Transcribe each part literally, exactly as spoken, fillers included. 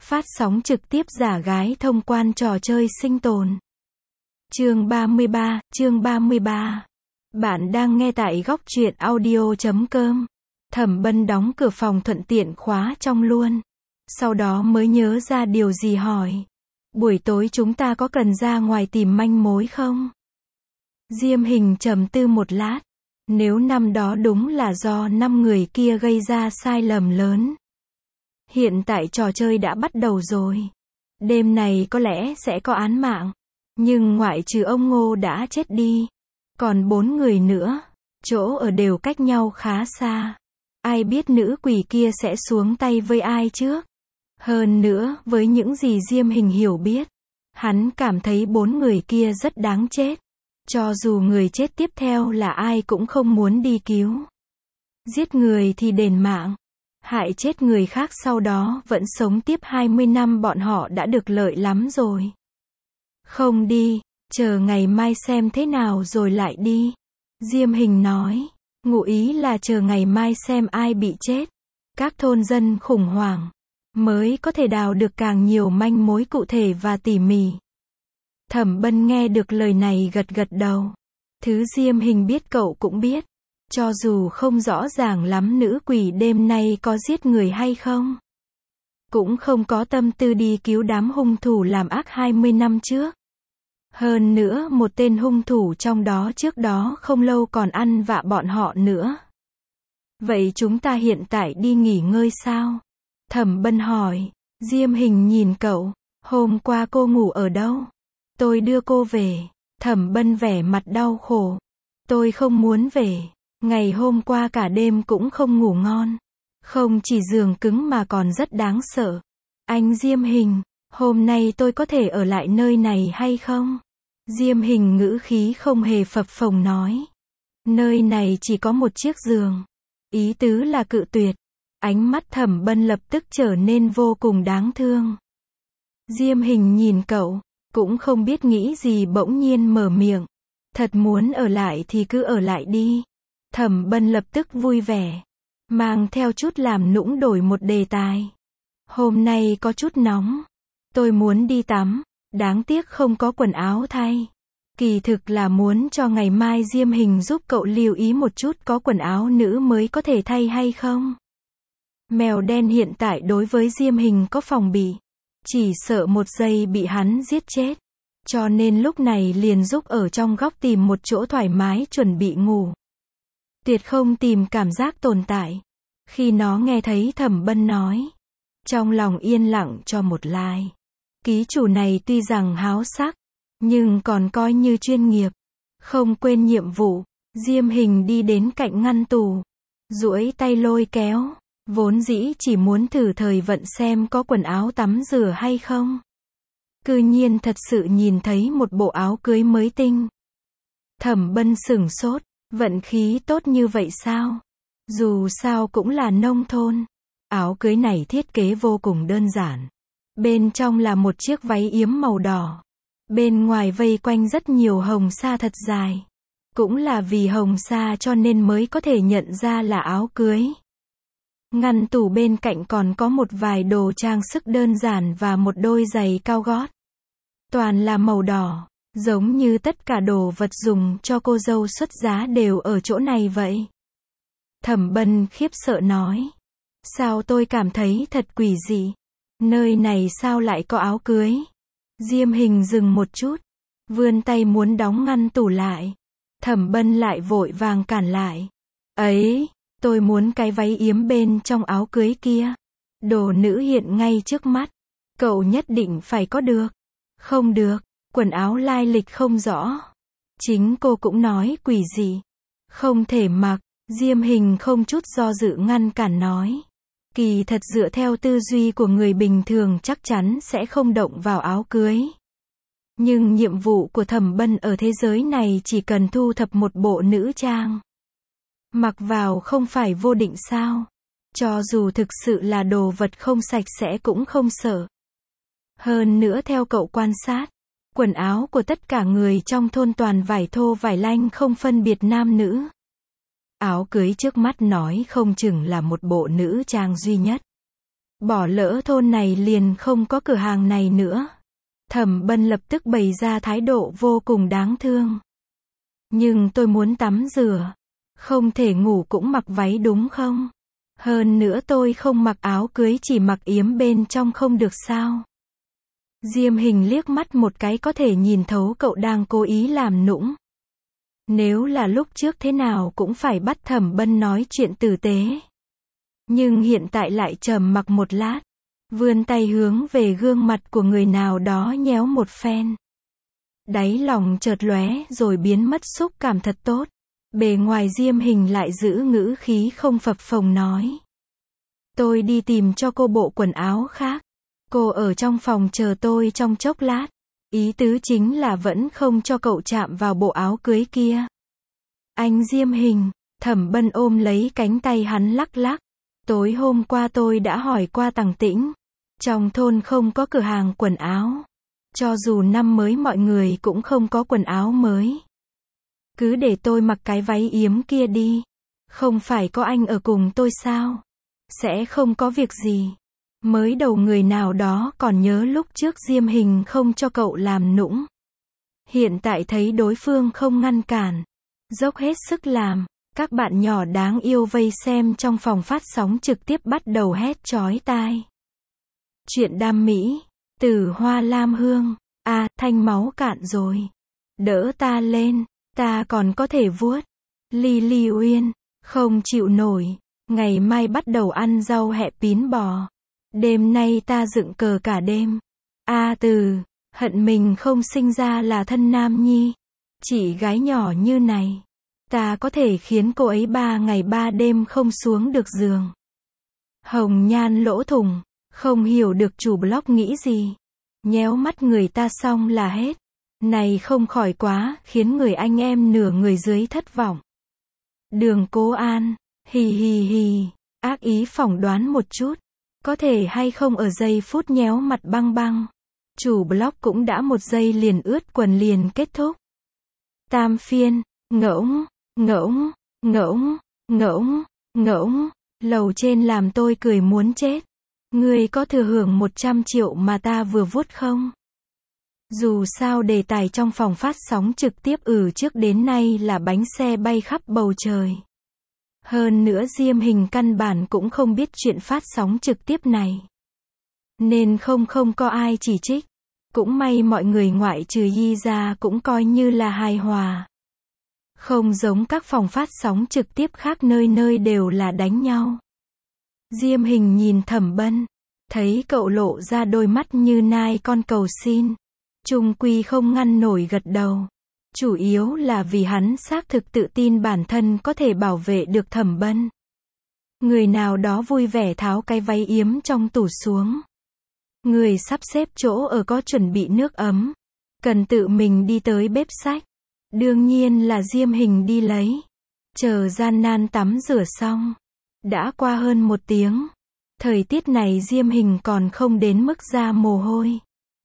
Phát sóng trực tiếp giả gái thông quan trò chơi sinh tồn. Chương ba mươi ba, chương ba mươi ba. Bạn đang nghe tại góc truyện audio chấm com. Thẩm Bân đóng cửa phòng thuận tiện khóa trong luôn. Sau đó mới nhớ ra điều gì hỏi. Buổi tối chúng ta có cần ra ngoài tìm manh mối không? Diêm Hình trầm tư một lát. Nếu năm đó đúng là do năm người kia gây ra sai lầm lớn. Hiện tại trò chơi đã bắt đầu rồi. Đêm này có lẽ sẽ có án mạng. Nhưng ngoại trừ ông Ngô đã chết đi. Còn bốn người nữa. Chỗ ở đều cách nhau khá xa. Ai biết nữ quỷ kia sẽ xuống tay với ai trước. Hơn nữa, với những gì Diêm Hình hiểu biết. Hắn cảm thấy bốn người kia rất đáng chết. Cho dù người chết tiếp theo là ai cũng không muốn đi cứu. Giết người thì đền mạng. Hại chết người khác sau đó vẫn sống tiếp hai mươi năm bọn họ đã được lợi lắm rồi. Không đi, chờ ngày mai xem thế nào rồi lại đi. Diêm Hình nói, ngụ ý là chờ ngày mai xem ai bị chết. Các thôn dân khủng hoảng, mới có thể đào được càng nhiều manh mối cụ thể và tỉ mỉ. Thẩm Bân nghe được lời này gật gật đầu. Thứ Diêm Hình biết cậu cũng biết. Cho dù không rõ ràng lắm nữ quỷ đêm nay có giết người hay không. Cũng không có tâm tư đi cứu đám hung thủ làm ác hai mươi năm trước. Hơn nữa một tên hung thủ trong đó trước đó không lâu còn ăn vạ bọn họ nữa. Vậy chúng ta hiện tại đi nghỉ ngơi sao? Thẩm Bân hỏi. Diêm Hình nhìn cậu. Hôm qua cô ngủ ở đâu? Tôi đưa cô về. Thẩm Bân vẻ mặt đau khổ. Tôi không muốn về. Ngày hôm qua cả đêm cũng không ngủ ngon. Không chỉ giường cứng mà còn rất đáng sợ. Anh Diêm Hình, hôm nay tôi có thể ở lại nơi này hay không? Diêm Hình ngữ khí không hề phập phồng nói. Nơi này chỉ có một chiếc giường. Ý tứ là cự tuyệt. Ánh mắt Thẩm Bân lập tức trở nên vô cùng đáng thương. Diêm Hình nhìn cậu, cũng không biết nghĩ gì bỗng nhiên mở miệng. Thật muốn ở lại thì cứ ở lại đi. Thẩm Bân lập tức vui vẻ. Mang theo chút làm nũng đổi một đề tài. Hôm nay có chút nóng. Tôi muốn đi tắm. Đáng tiếc không có quần áo thay. Kỳ thực là muốn cho ngày mai Diêm Hình giúp cậu lưu ý một chút có quần áo nữ mới có thể thay hay không. Mèo đen hiện tại đối với Diêm Hình có phòng bị. Chỉ sợ một giây bị hắn giết chết. Cho nên lúc này liền giúp ở trong góc tìm một chỗ thoải mái chuẩn bị ngủ. Tuyệt không tìm cảm giác tồn tại. Khi nó nghe thấy Thẩm Bân nói. Trong lòng yên lặng cho một lai. Ký chủ này tuy rằng háo sắc. Nhưng còn coi như chuyên nghiệp. Không quên nhiệm vụ. Diêm Hình đi đến cạnh ngăn tủ. Duỗi tay lôi kéo. Vốn dĩ chỉ muốn thử thời vận xem có quần áo tắm rửa hay không. Cư nhiên thật sự nhìn thấy một bộ áo cưới mới tinh. Thẩm Bân sửng sốt. Vận khí tốt như vậy sao? Dù sao cũng là nông thôn. Áo cưới này thiết kế vô cùng đơn giản. Bên trong là một chiếc váy yếm màu đỏ. Bên ngoài vây quanh rất nhiều hồng sa thật dài. Cũng là vì hồng sa cho nên mới có thể nhận ra là áo cưới. Ngăn tủ bên cạnh còn có một vài đồ trang sức đơn giản và một đôi giày cao gót. Toàn là màu đỏ. Giống như tất cả đồ vật dùng cho cô dâu xuất giá đều ở chỗ này vậy. Thẩm Bân khiếp sợ nói. Sao tôi cảm thấy thật quỷ dị. Nơi này sao lại có áo cưới? Diêm Hình dừng một chút. Vươn tay muốn đóng ngăn tủ lại. Thẩm Bân lại vội vàng cản lại. Ấy, tôi muốn cái váy yếm bên trong áo cưới kia. Đồ nữ hiện ngay trước mắt. Cậu nhất định phải có được. Không được. Quần áo lai lịch không rõ. Chính cô cũng nói quỷ gì. Không thể mặc. Diêm Hình không chút do dự ngăn cản nói. Kỳ thật dựa theo tư duy của người bình thường chắc chắn sẽ không động vào áo cưới. Nhưng nhiệm vụ của Thẩm Bân ở thế giới này chỉ cần thu thập một bộ nữ trang. Mặc vào không phải vô định sao. Cho dù thực sự là đồ vật không sạch sẽ cũng không sợ. Hơn nữa theo cậu quan sát. Quần áo của tất cả người trong thôn toàn vải thô vải lanh không phân biệt nam nữ. Áo cưới trước mắt nói không chừng là một bộ nữ trang duy nhất. Bỏ lỡ thôn này liền không có cửa hàng này nữa. Thẩm Bân lập tức bày ra thái độ vô cùng đáng thương. Nhưng tôi muốn tắm rửa. Không thể ngủ cũng mặc váy đúng không? Hơn nữa tôi không mặc áo cưới chỉ mặc yếm bên trong không được sao? Diêm Hình liếc mắt một cái có thể nhìn thấu cậu đang cố ý làm nũng. Nếu là lúc trước thế nào cũng phải bắt Thẩm Bân nói chuyện tử tế. Nhưng hiện tại lại trầm mặc một lát. Vươn tay hướng về gương mặt của người nào đó nhéo một phen. Đáy lòng chợt lóe rồi biến mất xúc cảm thật tốt. Bề ngoài Diêm Hình lại giữ ngữ khí không phập phồng nói. Tôi đi tìm cho cô bộ quần áo khác. Cô ở trong phòng chờ tôi trong chốc lát. Ý tứ chính là vẫn không cho cậu chạm vào bộ áo cưới kia. Anh Diêm Hình, Thẩm Bân ôm lấy cánh tay hắn lắc lắc. Tối hôm qua tôi đã hỏi qua Tằng Tĩnh. Trong thôn không có cửa hàng quần áo. Cho dù năm mới mọi người cũng không có quần áo mới. Cứ để tôi mặc cái váy yếm kia đi. Không phải có anh ở cùng tôi sao? Sẽ không có việc gì. Mới đầu người nào đó còn nhớ lúc trước Diêm Hình không cho cậu làm nũng. Hiện tại thấy đối phương không ngăn cản. Dốc hết sức làm. Các bạn nhỏ đáng yêu vây xem trong phòng phát sóng trực tiếp bắt đầu hét chói tai. Chuyện đam mỹ. Từ Hoa Lam Hương. À, thanh máu cạn rồi. Đỡ ta lên. Ta còn có thể vuốt. Ly Ly Uyên. Không chịu nổi. Ngày mai bắt đầu ăn rau hẹ pín bò. Đêm nay ta dựng cờ cả đêm. A Từ. Hận mình không sinh ra là thân nam nhi. Chị gái nhỏ như này. Ta có thể khiến cô ấy ba ngày ba đêm không xuống được giường. Hồng Nhan lỗ thủng. Không hiểu được chủ blog nghĩ gì. Nhéo mắt người ta xong là hết. Này không khỏi quá, khiến người anh em nửa người dưới thất vọng. Đường Cố An. Hì hì hì. Ác ý phỏng đoán một chút. Có thể hay không ở giây phút nhéo mặt băng băng. Chủ blog cũng đã một giây liền ướt quần liền kết thúc. Tam phiên. Ngỗng. Ngỗng. Ngỗng. Ngỗng. Ngỗng. Lầu trên làm tôi cười muốn chết. Ngươi có thừa hưởng một trăm triệu mà ta vừa vuốt không? Dù sao đề tài trong phòng phát sóng trực tiếp ừ trước đến nay là bánh xe bay khắp bầu trời. Hơn nữa Diêm Hình căn bản cũng không biết chuyện phát sóng trực tiếp này. Nên không không có ai chỉ trích. Cũng may mọi người ngoại trừ Yi ra cũng coi như là hài hòa. Không giống các phòng phát sóng trực tiếp khác nơi nơi đều là đánh nhau. Diêm Hình nhìn Thẩm Bân. Thấy cậu lộ ra đôi mắt như nai con cầu xin. Chung quy không ngăn nổi gật đầu. Chủ yếu là vì hắn xác thực tự tin bản thân có thể bảo vệ được Thẩm Bân. Người nào đó vui vẻ tháo cái váy yếm trong tủ xuống. Người sắp xếp chỗ ở có chuẩn bị nước ấm. Cần tự mình đi tới bếp xách. Đương nhiên là Diêm Hình đi lấy. Chờ gian nan tắm rửa xong. Đã qua hơn một tiếng. Thời tiết này Diêm Hình còn không đến mức ra mồ hôi.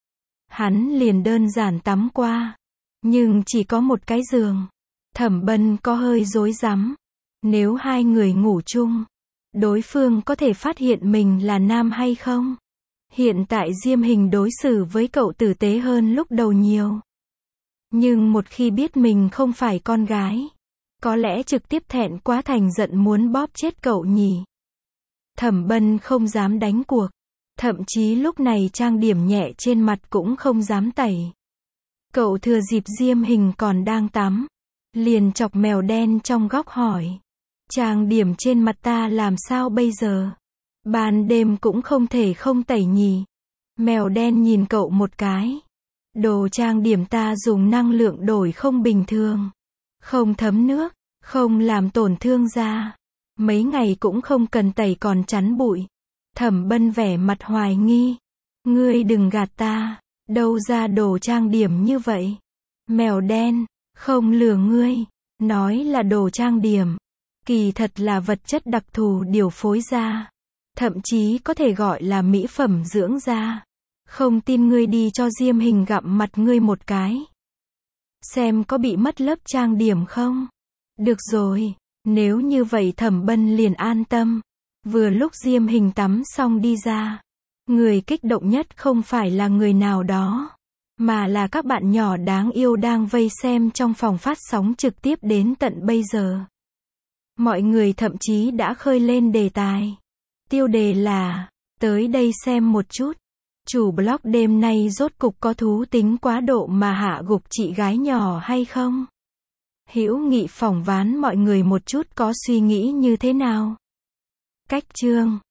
Hắn liền đơn giản tắm qua. Nhưng chỉ có một cái giường. Thẩm Bân có hơi rối rắm. Nếu hai người ngủ chung, đối phương có thể phát hiện mình là nam hay không? Hiện tại Diêm Hình đối xử với cậu tử tế hơn lúc đầu nhiều. Nhưng một khi biết mình không phải con gái, có lẽ trực tiếp thẹn quá thành giận muốn bóp chết cậu nhỉ. Thẩm Bân không dám đánh cuộc. Thậm chí lúc này trang điểm nhẹ trên mặt cũng không dám tẩy. Cậu thừa dịp Diêm Hình còn đang tắm. Liền chọc mèo đen trong góc hỏi. Trang điểm trên mặt ta làm sao bây giờ? Ban đêm cũng không thể không tẩy nhỉ. Mèo đen nhìn cậu một cái. Đồ trang điểm ta dùng năng lượng đổi không bình thường. Không thấm nước, không làm tổn thương da. Mấy ngày cũng không cần tẩy còn chắn bụi. Thẩm Bân vẻ mặt hoài nghi. Ngươi đừng gạt ta. Đâu ra đồ trang điểm như vậy? Mèo đen, không lừa ngươi. Nói là đồ trang điểm. Kỳ thật là vật chất đặc thù điều phối da. Thậm chí có thể gọi là mỹ phẩm dưỡng da. Không tin ngươi đi cho Diêm Hình gặm mặt ngươi một cái. Xem có bị mất lớp trang điểm không? Được rồi, nếu như vậy Thẩm Bân liền an tâm. Vừa lúc Diêm Hình tắm xong đi ra. Người kích động nhất không phải là người nào đó, mà là các bạn nhỏ đáng yêu đang vây xem trong phòng phát sóng trực tiếp đến tận bây giờ. Mọi người thậm chí đã khơi lên đề tài. Tiêu đề là, tới đây xem một chút. Chủ blog đêm nay rốt cục có thú tính quá độ mà hạ gục chị gái nhỏ hay không? Hữu Nghị phỏng vấn mọi người một chút có suy nghĩ như thế nào? Cách chương